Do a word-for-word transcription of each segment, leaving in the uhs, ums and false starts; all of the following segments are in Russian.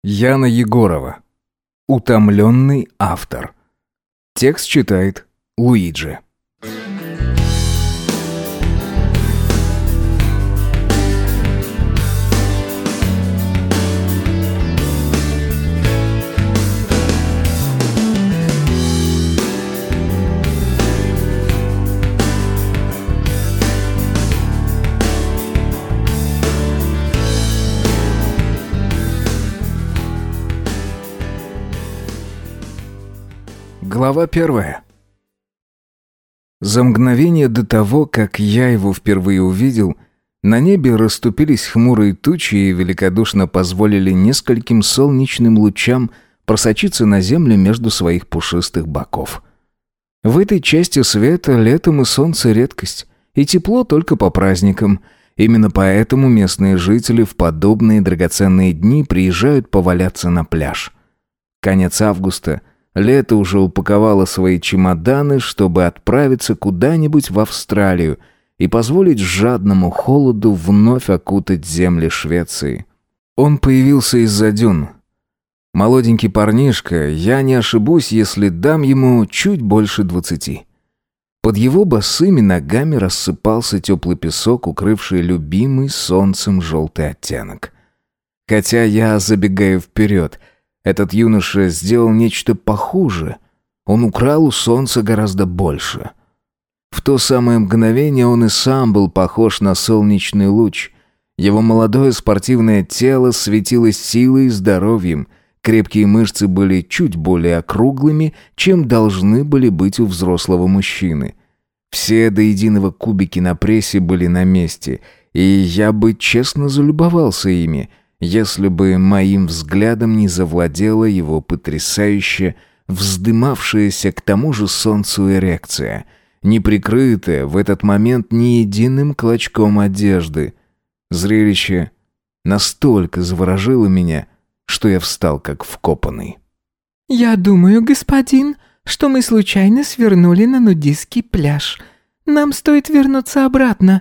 Яна Егорова. Утомленный автор. Текст читает Луиджи. Глава первая. За мгновение до того, как я его впервые увидел, на небе расступились хмурые тучи и великодушно позволили нескольким солнечным лучам просочиться на землю между своих пушистых боков. В этой части света летом и солнце редкость, и тепло только по праздникам. Именно поэтому местные жители в подобные драгоценные дни приезжают поваляться на пляж. Конец августа — лето уже упаковало свои чемоданы, чтобы отправиться куда-нибудь в Австралию и позволить жадному холоду вновь окутать земли Швеции. Он появился из-за дюн. Молоденький парнишка, я не ошибусь, если дам ему чуть больше двадцати. Под его босыми ногами рассыпался теплый песок, укрывший любимый солнцем желтый оттенок. Хотя я забегаю вперед — этот юноша сделал нечто похуже. Он украл у солнца гораздо больше. В то самое мгновение он и сам был похож на солнечный луч. Его молодое спортивное тело светилось силой и здоровьем. Крепкие мышцы были чуть более округлыми, чем должны были быть у взрослого мужчины. Все до единого кубики на прессе были на месте, и я бы честно залюбовался ими, если бы моим взглядом не завладела его потрясающе вздымавшаяся к тому же солнцу эрекция, не прикрытая в этот момент ни единым клочком одежды. Зрелище настолько заворожило меня, что я встал как вкопанный. «Я думаю, господин, что мы случайно свернули на нудистский пляж. Нам стоит вернуться обратно».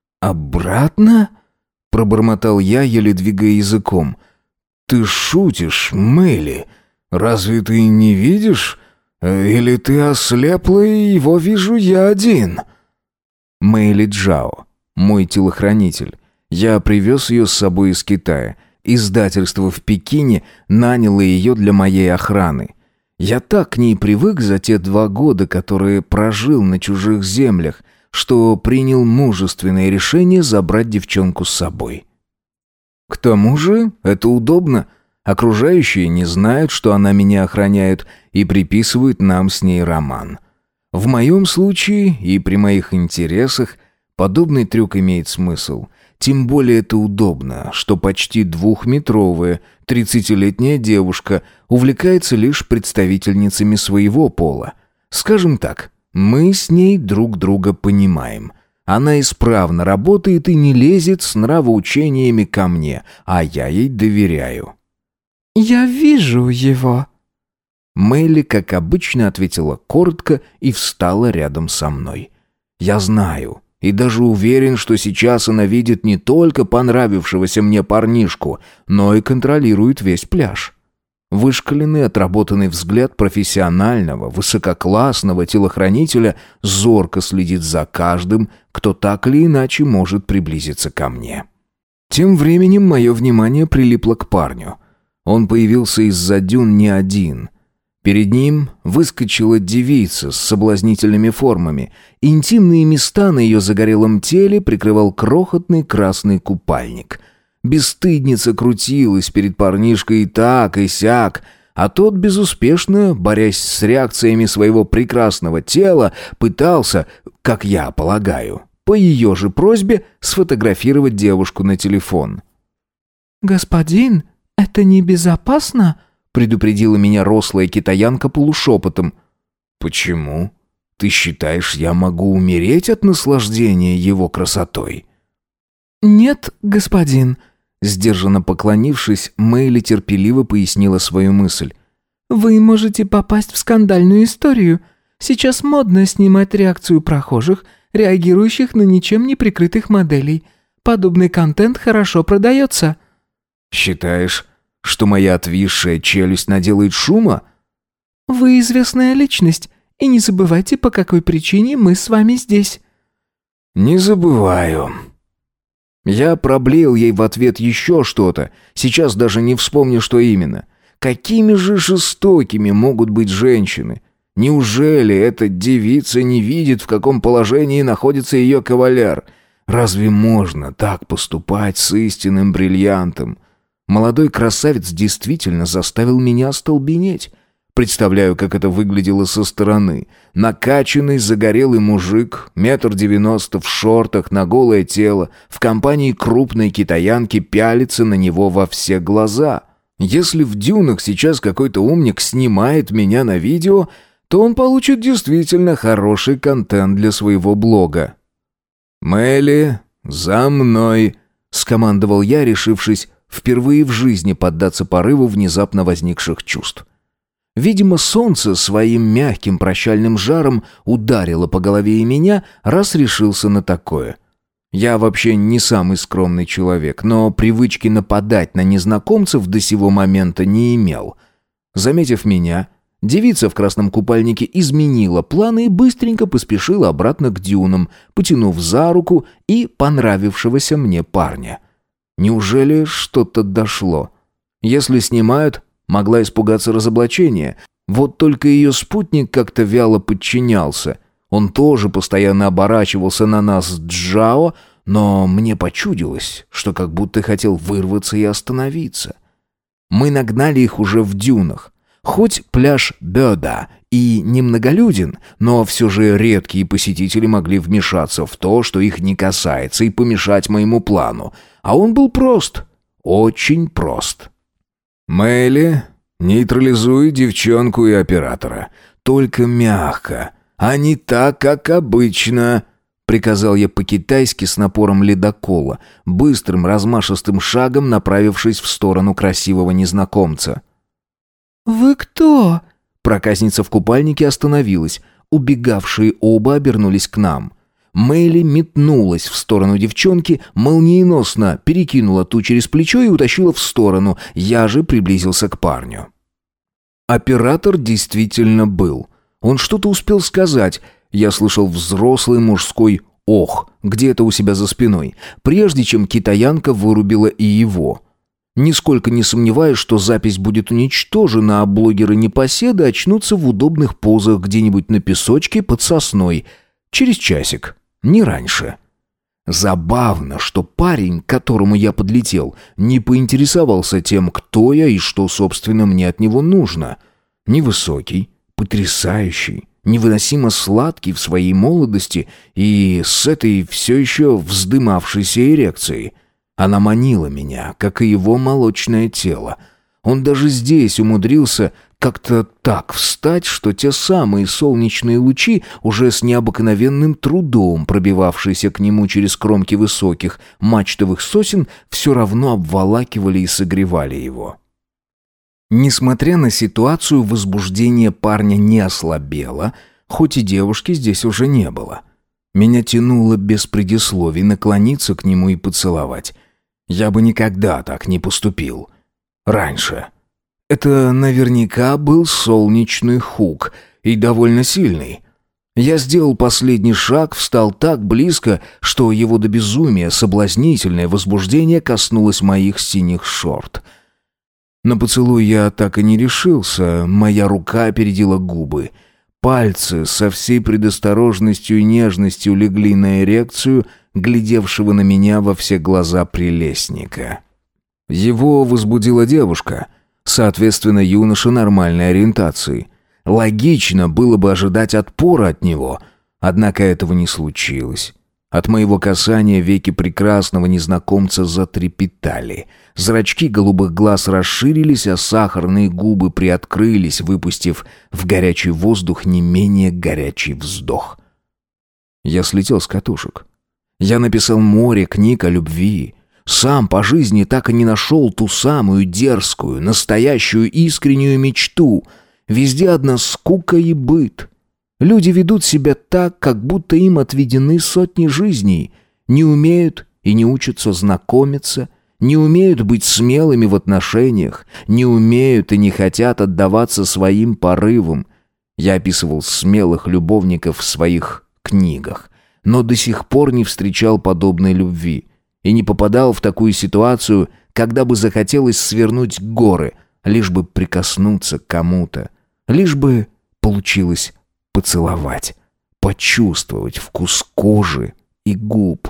«Обратно?» — пробормотал я, еле двигая языком. «Ты шутишь, Мэйли? Разве ты не видишь? Или ты ослепла, и его вижу я один?» Мэйли Джао, мой телохранитель. Я привез ее с собой из Китая. Издательство в Пекине наняло ее для моей охраны. Я так к ней привык за те два года, которые прожил на чужих землях, что принял мужественное решение забрать девчонку с собой. К тому же это удобно. Окружающие не знают, что она меня охраняет, и приписывают нам с ней роман. В моем случае и при моих интересах подобный трюк имеет смысл. Тем более это удобно, что почти двухметровая тридцатилетняя девушка увлекается лишь представительницами своего пола. Скажем так, мы с ней друг друга понимаем. Она исправно работает и не лезет с нравоучениями ко мне, а я ей доверяю. «Я вижу его». Мэйли, как обычно, ответила коротко и встала рядом со мной. Я знаю и даже уверен, что сейчас она видит не только понравившегося мне парнишку, но и контролирует весь пляж. Вышкаленный, отработанный взгляд профессионального, высококлассного телохранителя зорко следит за каждым, кто так или иначе может приблизиться ко мне. Тем временем мое внимание прилипло к парню. Он появился из-за дюн не один. Перед ним выскочила девица с соблазнительными формами. Интимные места на ее загорелом теле прикрывал крохотный красный купальник. Бесстыдница крутилась перед парнишкой и так, и сяк, а тот безуспешно, борясь с реакциями своего прекрасного тела, пытался, как я полагаю, по ее же просьбе сфотографировать девушку на телефон. «Господин, это небезопасно?» — предупредила меня рослая китаянка полушепотом. «Почему? Ты считаешь, я могу умереть от наслаждения его красотой?» «Нет, господин». Сдержанно поклонившись, Мэйли терпеливо пояснила свою мысль. «Вы можете попасть в скандальную историю. Сейчас модно снимать реакцию прохожих, реагирующих на ничем не прикрытых моделей. Подобный контент хорошо продается». «Считаешь, что моя отвисшая челюсть наделает шума? «Вы известная личность, и не забывайте, по какой причине мы с вами здесь». «Не забываю». Я проблеял ей в ответ еще что-то, сейчас даже не вспомню, что именно. Какими же жестокими могут быть женщины? Неужели эта девица не видит, в каком положении находится ее кавалер? Разве можно так поступать с истинным бриллиантом? Молодой красавец действительно заставил меня остолбенеть. Представляю, как это выглядело со стороны. Накачанный, загорелый мужик, метр девяносто в шортах, на голое тело, в компании крупной китаянки пялится на него во все глаза. Если в дюнах сейчас какой-то умник снимает меня на видео, то он получит действительно хороший контент для своего блога. «Мелли, за мной!» — скомандовал я, решившись впервые в жизни поддаться порыву внезапно возникших чувств. Видимо, солнце своим мягким прощальным жаром ударило по голове и меня, раз решился на такое. Я вообще не самый скромный человек, но привычки нападать на незнакомцев до сего момента не имел. Заметив меня, девица в красном купальнике изменила планы и быстренько поспешила обратно к дюнам, потянув за руку и понравившегося мне парня. Неужели что-то дошло? Если снимают, могла испугаться разоблачения. Вот только ее спутник как-то вяло подчинялся. Он тоже постоянно оборачивался на нас с Джао, но мне почудилось, что как будто хотел вырваться и остановиться. Мы нагнали их уже в дюнах. Хоть пляж Бёда и немноголюден, но все же редкие посетители могли вмешаться в то, что их не касается, и помешать моему плану. А он был прост. Очень прост. «Мелли, нейтрализуй девчонку и оператора. Только мягко, а не так, как обычно», — приказал я по-китайски с напором ледокола, быстрым размашистым шагом направившись в сторону красивого незнакомца. «Вы кто?» Проказница в купальнике остановилась. Убегавшие оба обернулись к нам. Мэйли метнулась в сторону девчонки, молниеносно перекинула ту через плечо и утащила в сторону. Я же приблизился к парню. Оператор действительно был. Он что-то успел сказать. Я слышал взрослый мужской «ох» где-то у себя за спиной, прежде чем китаянка вырубила и его. Нисколько не сомневаюсь, что запись будет уничтожена, а блогеры-непоседы очнутся в удобных позах где-нибудь на песочке под сосной. Через часик. Не раньше. Забавно, что парень, к которому я подлетел, не поинтересовался тем, кто я и что, собственно, мне от него нужно. Невысокий, потрясающий, невыносимо сладкий в своей молодости и с этой все еще вздымавшейся эрекцией. Она манила меня, как и его молочное тело. Он даже здесь умудрился как-то так встать, что те самые солнечные лучи, уже с необыкновенным трудом пробивавшиеся к нему через кромки высоких мачтовых сосен, все равно обволакивали и согревали его. Несмотря на ситуацию, возбуждение парня не ослабело, хоть и девушки здесь уже не было. Меня тянуло без предисловий наклониться к нему и поцеловать. Я бы никогда так не поступил. Раньше. Это наверняка был солнечный хук, и довольно сильный. Я сделал последний шаг, встал так близко, что его до безумия соблазнительное возбуждение коснулось моих синих шорт. На поцелуй я так и не решился, моя рука опередила губы. Пальцы со всей предосторожностью и нежностью легли на эрекцию, глядевшего на меня во все глаза прелестника. Его возбудила девушка, соответственно, юноша нормальной ориентации. Логично было бы ожидать отпора от него, однако этого не случилось. От моего касания веки прекрасного незнакомца затрепетали. Зрачки голубых глаз расширились, а сахарные губы приоткрылись, выпустив в горячий воздух не менее горячий вздох. Я слетел с катушек. Я написал море книг о любви. Сам по жизни так и не нашел ту самую дерзкую, настоящую искреннюю мечту. Везде одна скука и быт. Люди ведут себя так, как будто им отведены сотни жизней, не умеют и не учатся знакомиться, не умеют быть смелыми в отношениях, не умеют и не хотят отдаваться своим порывам. Я описывал смелых любовников в своих книгах, но до сих пор не встречал подобной любви и не попадал в такую ситуацию, когда бы захотелось свернуть горы, лишь бы прикоснуться к кому-то, лишь бы получилось поцеловать, почувствовать вкус кожи и губ.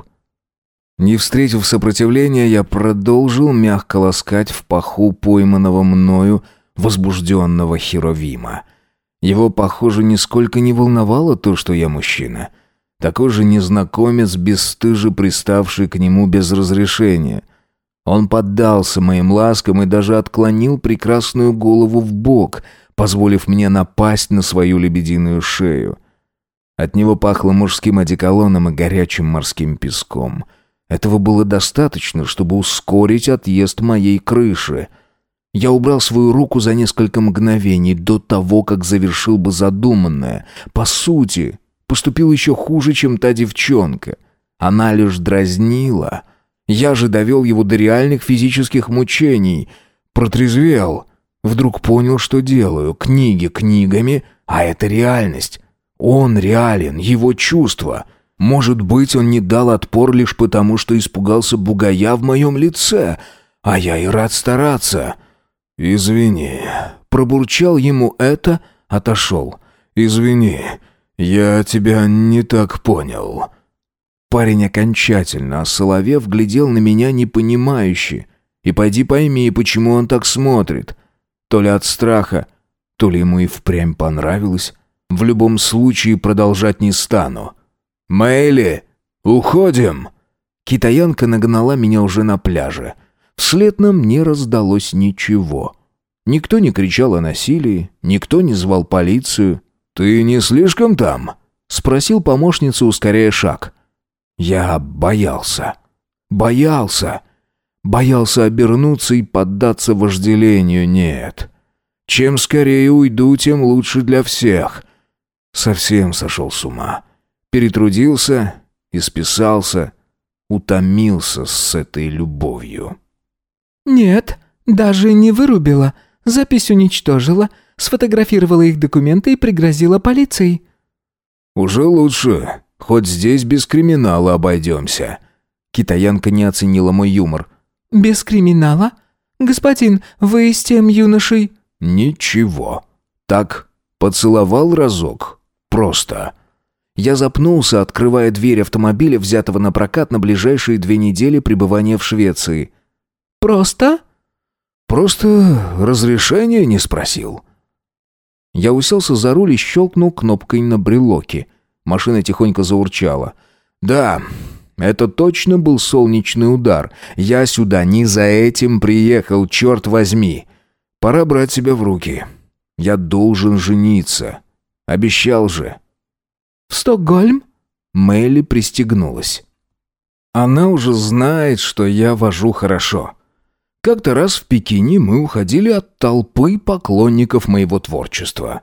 Не встретив сопротивления, я продолжил мягко ласкать в паху пойманного мною возбужденного Херовима. Его, похоже, нисколько не волновало то, что я мужчина. Такой же незнакомец, бесстыже приставший к нему без разрешения. Он поддался моим ласкам и даже отклонил прекрасную голову вбок, позволив мне напасть на свою лебединую шею. От него пахло мужским одеколоном и горячим морским песком. Этого было достаточно, чтобы ускорить отъезд моей крыши. Я убрал свою руку за несколько мгновений до того, как завершил бы задуманное. По сути, поступил еще хуже, чем та девчонка. Она лишь дразнила. Я же довел его до реальных физических мучений. Протрезвел. Вдруг понял, что делаю. Книги книгами, а это реальность. Он реален, его чувства. Может быть, он не дал отпор лишь потому, что испугался бугая в моем лице. А я и рад стараться. «Извини». Пробурчал ему это, отошел. «Извини, я тебя не так понял». Парень, окончательно осоловев, глядел на меня непонимающе. И пойди пойми, почему он так смотрит. То ли от страха, то ли ему и впрямь понравилось. В любом случае продолжать не стану. «Мэйли, уходим!» Китаянка нагнала меня уже на пляже. Вслед нам не раздалось ничего. Никто не кричал о насилии, никто не звал полицию. «Ты не слишком там?» — спросил помощницу, ускоряя шаг. Я боялся. Боялся. Боялся обернуться и поддаться вожделению. Нет. Чем скорее уйду, тем лучше для всех. Совсем сошел с ума. Перетрудился, исписался, утомился с этой любовью. «Нет, даже не вырубила. Запись уничтожила, сфотографировала их документы и пригрозила полицией». «Уже лучше. Хоть здесь без криминала обойдемся». Китаянка не оценила мой юмор. «Без криминала? Господин, вы с тем юношей...» «Ничего. Так, поцеловал разок. Просто». Я запнулся, открывая дверь автомобиля, взятого на прокат на ближайшие две недели пребывания в Швеции. «Просто?» «Просто разрешения не спросил». Я уселся за руль и щелкнул кнопкой на брелоке. Машина тихонько заурчала. «Да, это точно был солнечный удар. Я сюда не за этим приехал, черт возьми. Пора брать себя в руки. Я должен жениться. Обещал же». «В Стокгольм?» Мэйли пристегнулась. Она уже знает, что я вожу хорошо. Как-то раз в Пекине мы уходили от толпы поклонников моего творчества.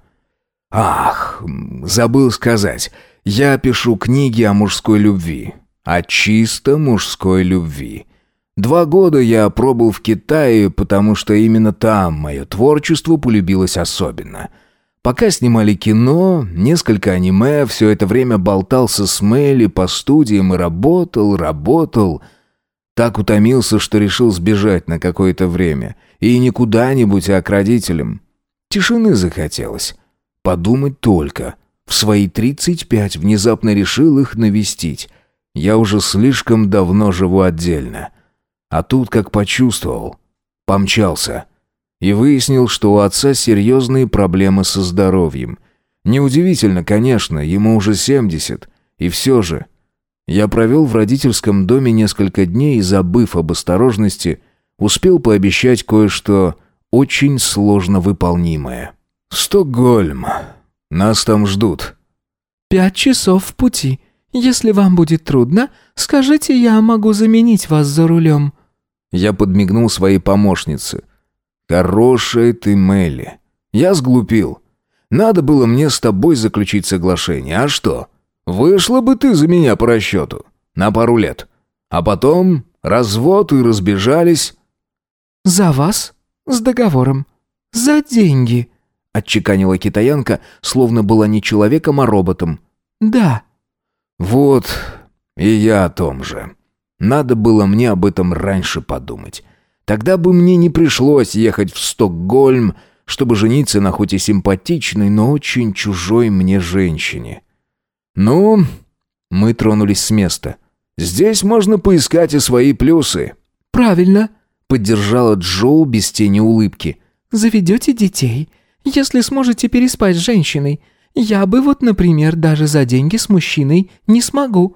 Ах, забыл сказать, я пишу книги о мужской любви. О чисто мужской любви. Два года я пробыл в Китае, потому что именно там мое творчество полюбилось особенно. Пока снимали кино, несколько аниме, все это время болтался с Мэйли по студиям и работал, работал. Так утомился, что решил сбежать на какое-то время. И не куда-нибудь, а к родителям. Тишины захотелось. Подумать только. В свои тридцать пять внезапно решил их навестить. Я уже слишком давно живу отдельно. А тут как почувствовал. Помчался. И выяснил, что у отца серьезные проблемы со здоровьем. Неудивительно, конечно, ему уже семьдесят. И все же... Я провел в родительском доме несколько дней и, забыв об осторожности, успел пообещать кое-что очень сложно выполнимое. «Стокгольм. Нас там ждут». «Пять часов в пути. Если вам будет трудно, скажите, я могу заменить вас за рулем». Я подмигнул своей помощнице. «Хорошая ты, Мэйли. Я сглупил. Надо было мне с тобой заключить соглашение. А что? Вышла бы ты за меня по расчету. На пару лет. А потом развод и разбежались». «За вас? С договором. За деньги», — отчеканила китаянка, словно была не человеком, а роботом. «Да». «Вот, и я о том же. Надо было мне об этом раньше подумать. Тогда бы мне не пришлось ехать в Стокгольм, чтобы жениться на хоть и симпатичной, но очень чужой мне женщине. Ну, мы тронулись с места. Здесь можно поискать и свои плюсы». «Правильно», — поддержала Джоу без тени улыбки. «Заведете детей, если сможете переспать с женщиной. Я бы вот, например, даже за деньги с мужчиной не смогу.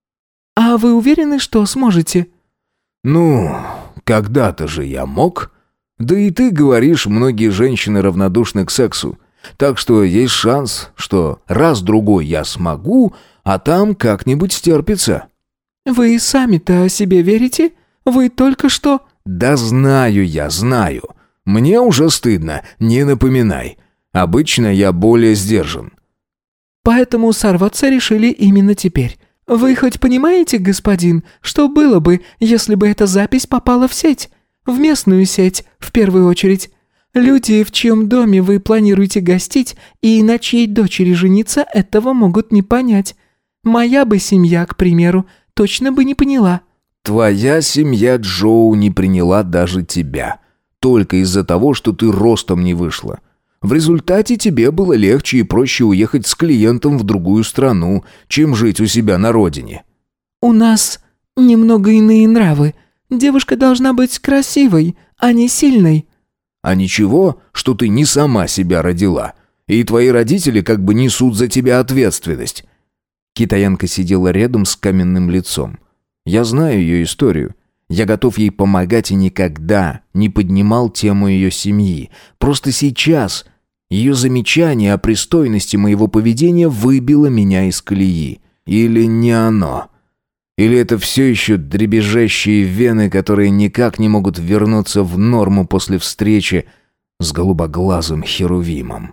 А вы уверены, что сможете?» «Ну, когда-то же я мог. Да и ты говоришь, многие женщины равнодушны к сексу. Так что есть шанс, что раз-другой я смогу, а там как-нибудь стерпится». «Вы сами-то о себе верите? Вы только что...» «Да знаю я, знаю. Мне уже стыдно, не напоминай. Обычно я более сдержан». «Поэтому сорваться решили именно теперь. Вы хоть понимаете, господин, что было бы, если бы эта запись попала в сеть? В местную сеть, в первую очередь. Люди, в чьем доме вы планируете гостить, и на чьей дочери жениться, этого могут не понять. Моя бы семья, к примеру, точно бы не поняла». «Твоя семья, Джоу, не приняла даже тебя. Только из-за того, что ты ростом не вышла. В результате тебе было легче и проще уехать с клиентом в другую страну, чем жить у себя на родине». «У нас немного иные нравы. Девушка должна быть красивой, а не сильной». «А ничего, что ты не сама себя родила, и твои родители как бы несут за тебя ответственность». Китаянка сидела рядом с каменным лицом. Я знаю ее историю. Я готов ей помогать и никогда не поднимал тему ее семьи. Просто сейчас ее замечание о пристойности моего поведения выбило меня из колеи. Или не оно? Или это все еще дребезжащие вены, которые никак не могут вернуться в норму после встречи с голубоглазым херувимом?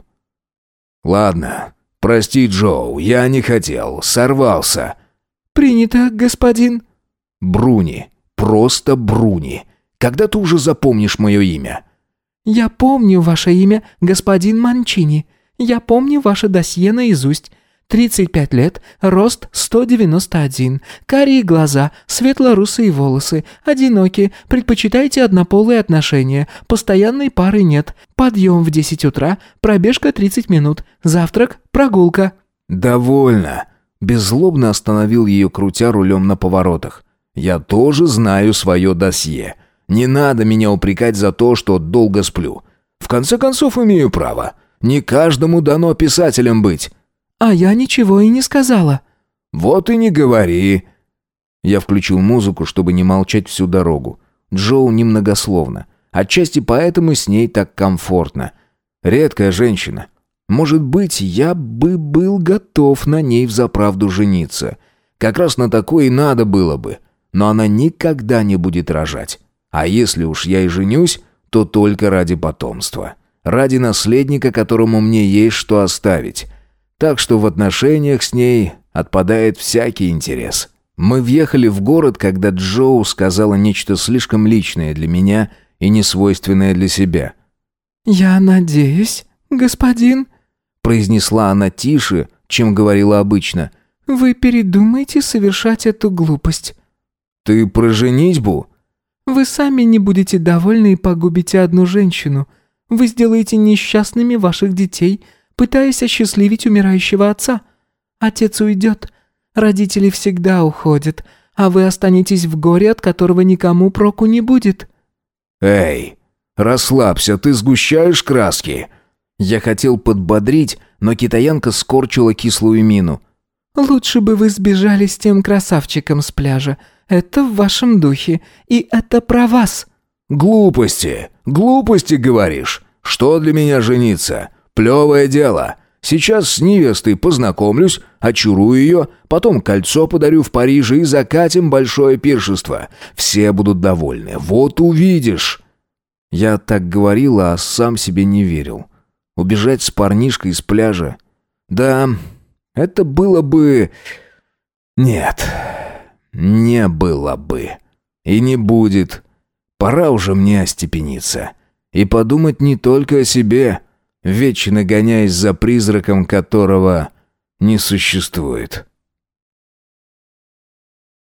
«Ладно, прости, Джоу, я не хотел, сорвался». «Принято, господин». «Бруни, просто Бруни. Когда ты уже запомнишь мое имя?» «Я помню ваше имя, господин Манчини. Я помню ваше досье наизусть. тридцать пять лет, рост сто девяносто один, карие глаза, светло-русые волосы, одиноки, предпочитаете однополые отношения, постоянной пары нет, подъем в десять утра, пробежка тридцать минут, завтрак, прогулка». «Довольно». Беззлобно остановил ее, крутя рулем на поворотах. «Я тоже знаю свое досье. Не надо меня упрекать за то, что долго сплю. В конце концов, имею право. Не каждому дано писателем быть». «А я ничего и не сказала». «Вот и не говори». Я включил музыку, чтобы не молчать всю дорогу. Джоу немногословно. Отчасти поэтому с ней так комфортно. Редкая женщина. Может быть, я бы был готов на ней взаправду жениться. Как раз на такой и надо было бы. Но она никогда не будет рожать. А если уж я и женюсь, то только ради потомства. Ради наследника, которому мне есть что оставить. Так что в отношениях с ней отпадает всякий интерес. Мы въехали в город, когда Джоу сказала нечто слишком личное для меня и несвойственное для себя. «Я надеюсь, господин», — произнесла она тише, чем говорила обычно, — «вы передумаете совершать эту глупость». «Ты про женитьбу?» «Вы сами не будете довольны и погубите одну женщину. Вы сделаете несчастными ваших детей, пытаясь осчастливить умирающего отца. Отец уйдет, родители всегда уходят, а вы останетесь в горе, от которого никому проку не будет». «Эй, расслабься, ты сгущаешь краски». Я хотел подбодрить, но китаянка скорчила кислую мину. «Лучше бы вы сбежали с тем красавчиком с пляжа. Это в вашем духе, и это про вас». «Глупости, глупости говоришь. Что для меня жениться? Плевое дело. Сейчас с невестой познакомлюсь, очарую ее, потом кольцо подарю в Париже и закатим большое пиршество. Все будут довольны, вот увидишь». Я так говорил, а сам себе не верил. Убежать с парнишкой с пляжа? Да, это было бы... Нет, не было бы. И не будет. Пора уже мне остепениться. И подумать не только о себе, вечно гоняясь за призраком, которого не существует.